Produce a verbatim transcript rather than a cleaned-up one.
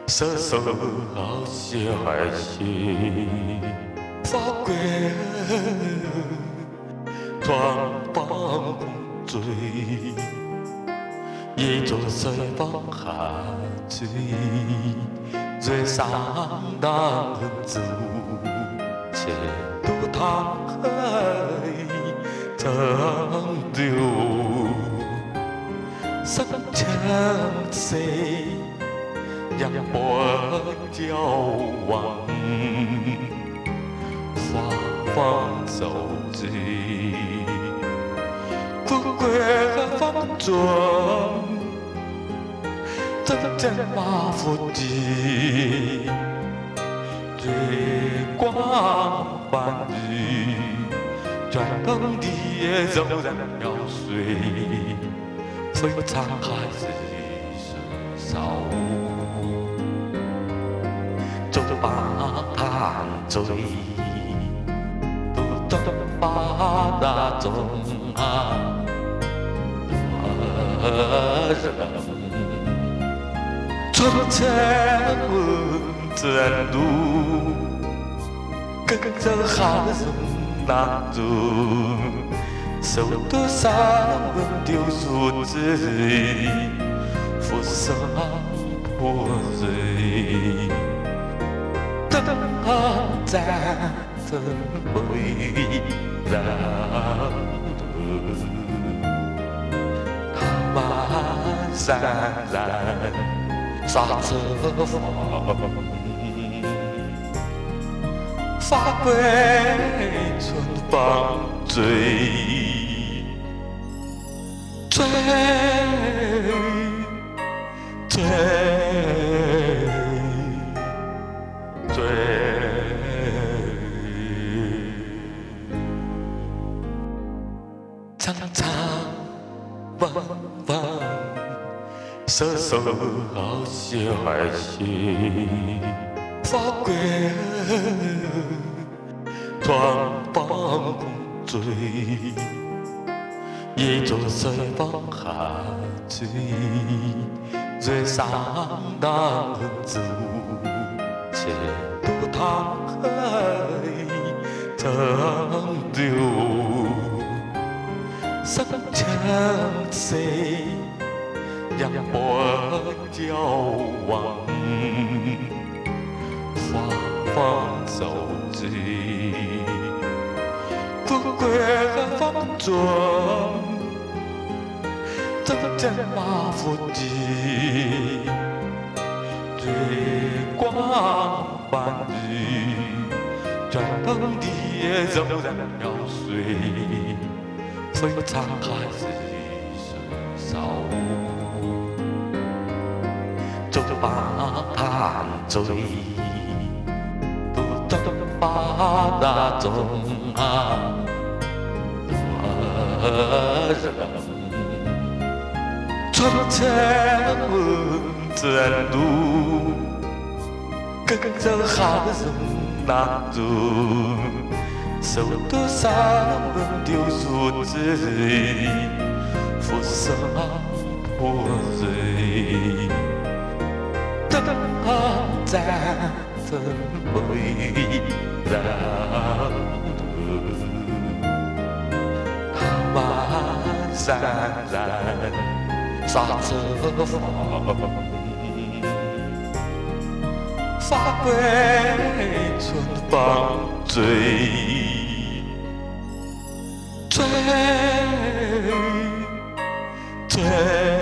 瑟瑟小孩心，法规穿帮醉，夜做西方下醉，最上当走，且都他长丢，生前谁？让我交往，发放手机，不归放纵，真正马腹肌，月光伴雨，转动的柔然飘水，非常还是少。把他追，都都把那种啊人，从前真路，跟着好人那种，受多少丢数字，负伤破碎。在这回让他漫山然刹车风，发归春风追追追。长长弯弯，瑟瑟小孩心，法规穿帮醉，夜做西方下醉，最上当走，且都他长丢。生前谁让我交往？发放手机，不归放纵，真正马腹肌，月光伴雨，转动的柔然飘水。非常还是少，就把他追，都都把那种啊人，从前真路，跟着好人那种。受多少丢数字，负伤破碎，等在这回让他漫山然刹车风，发归春风追追追。